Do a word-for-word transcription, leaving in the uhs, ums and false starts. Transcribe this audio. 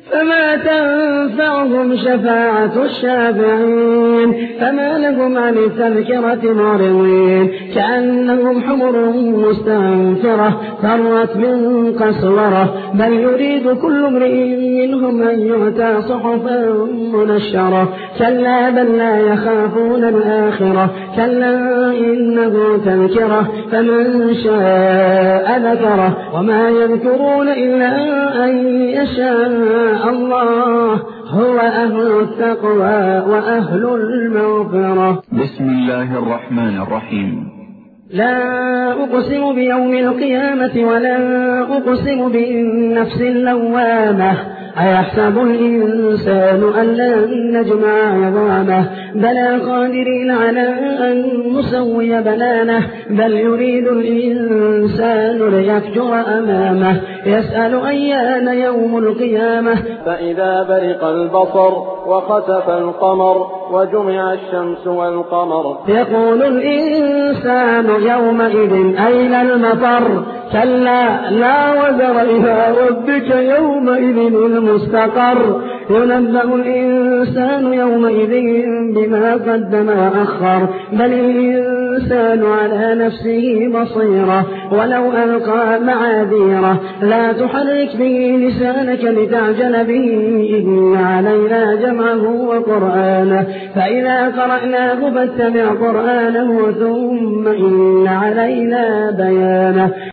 فما تنفعهم شفاعة الشافعين فما لهم عن التذكرة معرضين كأنهم حمر مستنفرة فرت من قسورة بل يريد كل امرئ منهم أن يؤتى صحفا منشرة كلا بل لا يخافون الآخرة كلا إنه تذكرة فمن شاء ذكره وما يذكرون إلا أن يشاء الله هو أهل التقوى وأهل المغفرة. بسم الله الرحمن الرحيم. لا أقسم بيوم القيامة ولا أقسم بالنفس اللوامة أيحسب الإنسان أن لن نجمع عظامه بلى قادرين على أن نسوي بنانه بل يريد الإنسان ليفجر أمامه يسأل أيان يوم القيامة فإذا برق البصر وخسف القمر وجمع الشمس والقمر يقول الإنسان يومئذ أين المفر كلا لا وزر إلى ربك يومئذ المستقر ينبأ الإنسان يومئذ بما قدم وأخر بل الإنسان على نفسه بصيرة ولو ألقى معاذيره لا تحرك به لسانك لتعجل به إن علينا جمعه وقرآنه فإذا قرأناه فاتبع قرآنه ثم إن علينا بيانه.